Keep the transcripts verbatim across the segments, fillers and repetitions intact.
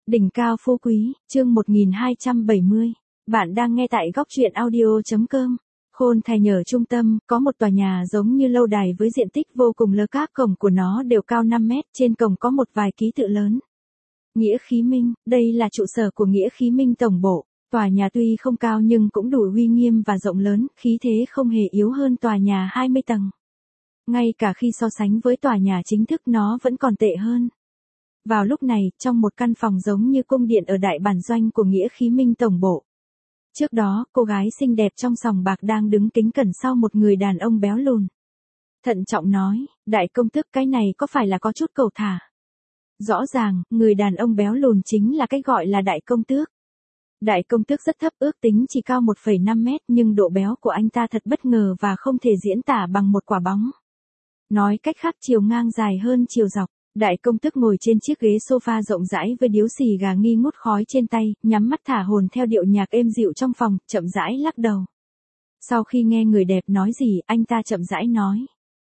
Đỉnh cao phú quý, chương một nghìn hai trăm bảy mươi. Bạn đang nghe tại góc truyện audio chấm com. Khôn Thài Nhở trung tâm, có một tòa nhà giống như lâu đài với diện tích vô cùng lớn, các cổng của nó đều cao năm mét, trên cổng có một vài ký tự lớn. Nghĩa Khí Minh, đây là trụ sở của Nghĩa Khí Minh tổng bộ. Tòa nhà tuy không cao nhưng cũng đủ uy nghiêm và rộng lớn, khí thế không hề yếu hơn tòa nhà hai mươi tầng. Ngay cả khi so sánh với tòa nhà chính thức nó vẫn còn tệ hơn. Vào lúc này, trong một căn phòng giống như cung điện ở đại bản doanh của Nghĩa Khí Minh tổng bộ. Trước đó, cô gái xinh đẹp trong sòng bạc đang đứng kính cẩn sau một người đàn ông béo lùn. Thận trọng nói, đại công tước, cái này có phải là có chút cầu thả? Rõ ràng, người đàn ông béo lùn chính là cái gọi là đại công tước. Đại công tước rất thấp, ước tính chỉ cao một phẩy năm mét, nhưng độ béo của anh ta thật bất ngờ và không thể diễn tả bằng một quả bóng. Nói cách khác, chiều ngang dài hơn chiều dọc. Đại công tước ngồi trên chiếc ghế sofa rộng rãi với điếu xì gà nghi ngút khói trên tay, nhắm mắt thả hồn theo điệu nhạc êm dịu trong phòng, chậm rãi lắc đầu. Sau khi nghe người đẹp nói gì, anh ta chậm rãi nói.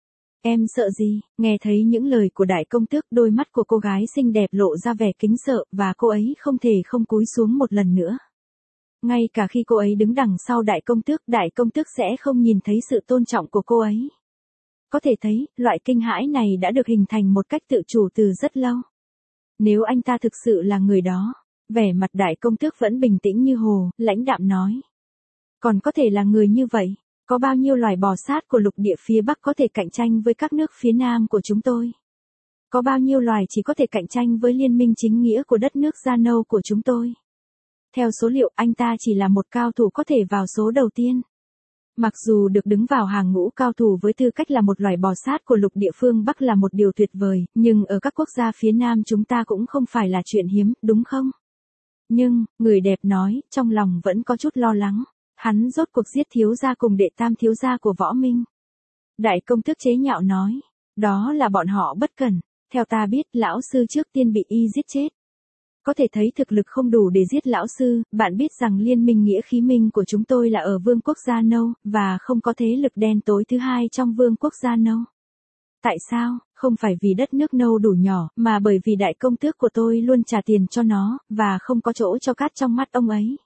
Em sợ gì? Nghe thấy những lời của đại công tước, đôi mắt của cô gái xinh đẹp lộ ra vẻ kính sợ, và cô ấy không thể không cúi xuống một lần nữa. Ngay cả khi cô ấy đứng đằng sau đại công tước, đại công tước sẽ không nhìn thấy sự tôn trọng của cô ấy. Có thể thấy, loại kinh hãi này đã được hình thành một cách tự chủ từ rất lâu. Nếu anh ta thực sự là người đó, vẻ mặt đại công tước vẫn bình tĩnh như hồ, lãnh đạm nói. Còn có thể là người như vậy, có bao nhiêu loài bò sát của lục địa phía Bắc có thể cạnh tranh với các nước phía Nam của chúng tôi? Có bao nhiêu loài chỉ có thể cạnh tranh với liên minh chính nghĩa của đất nước da nâu của chúng tôi? Theo số liệu, anh ta chỉ là một cao thủ có thể vào số đầu tiên. Mặc dù được đứng vào hàng ngũ cao thủ với tư cách là một loài bò sát của lục địa phương Bắc là một điều tuyệt vời, nhưng ở các quốc gia phía Nam chúng ta cũng không phải là chuyện hiếm, đúng không? Nhưng, người đẹp nói, trong lòng vẫn có chút lo lắng. Hắn rốt cuộc giết thiếu gia cùng đệ tam thiếu gia của Võ Minh. Đại công tước chế nhạo nói, đó là bọn họ bất cẩn, theo ta biết lão sư trước tiên bị y giết chết. Có thể thấy thực lực không đủ để giết lão sư, bạn biết rằng liên minh Nghĩa Khí Minh của chúng tôi là ở vương quốc Gia Nâu, và không có thế lực đen tối thứ hai trong vương quốc Gia Nâu. Tại sao? Không phải vì đất nước nâu đủ nhỏ, mà bởi vì đại công tước của tôi luôn trả tiền cho nó, và không có chỗ cho cát trong mắt ông ấy.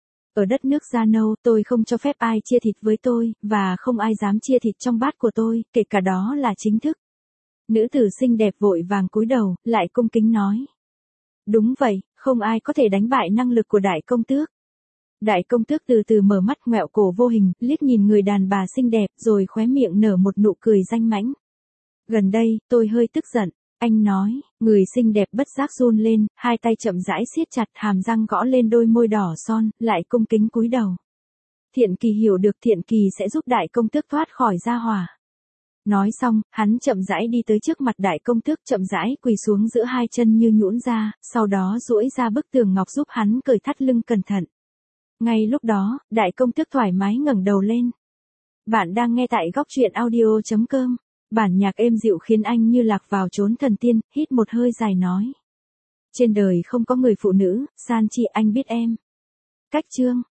Ở đất nước Gia Nâu, tôi không cho phép ai chia thịt với tôi, và không ai dám chia thịt trong bát của tôi, kể cả đó là chính thức. Nữ tử xinh đẹp vội vàng cúi đầu, lại cung kính nói. Đúng vậy, không ai có thể đánh bại năng lực của đại công tước. Đại công tước từ từ mở mắt, ngoẹo cổ vô hình, liếc nhìn người đàn bà xinh đẹp, rồi khóe miệng nở một nụ cười danh mãnh. Gần đây, tôi hơi tức giận, anh nói, người xinh đẹp bất giác run lên, hai tay chậm rãi siết chặt, hàm răng gõ lên đôi môi đỏ son, lại cung kính cúi đầu. Thiện Kỳ hiểu được Thiện Kỳ sẽ giúp đại công tước thoát khỏi gia hỏa. Nói xong, hắn chậm rãi đi tới trước mặt đại công tước, chậm rãi quỳ xuống giữa hai chân như nhũn ra, sau đó duỗi ra bức tường ngọc giúp hắn cởi thắt lưng cẩn thận. Ngay lúc đó, đại công tước thoải mái ngẩng đầu lên. Bạn đang nghe tại góc truyện audio chấm com. Bản nhạc êm dịu khiến anh như lạc vào chốn thần tiên, hít một hơi dài nói. Trên đời không có người phụ nữ, San Chi, anh biết em. Cách chương.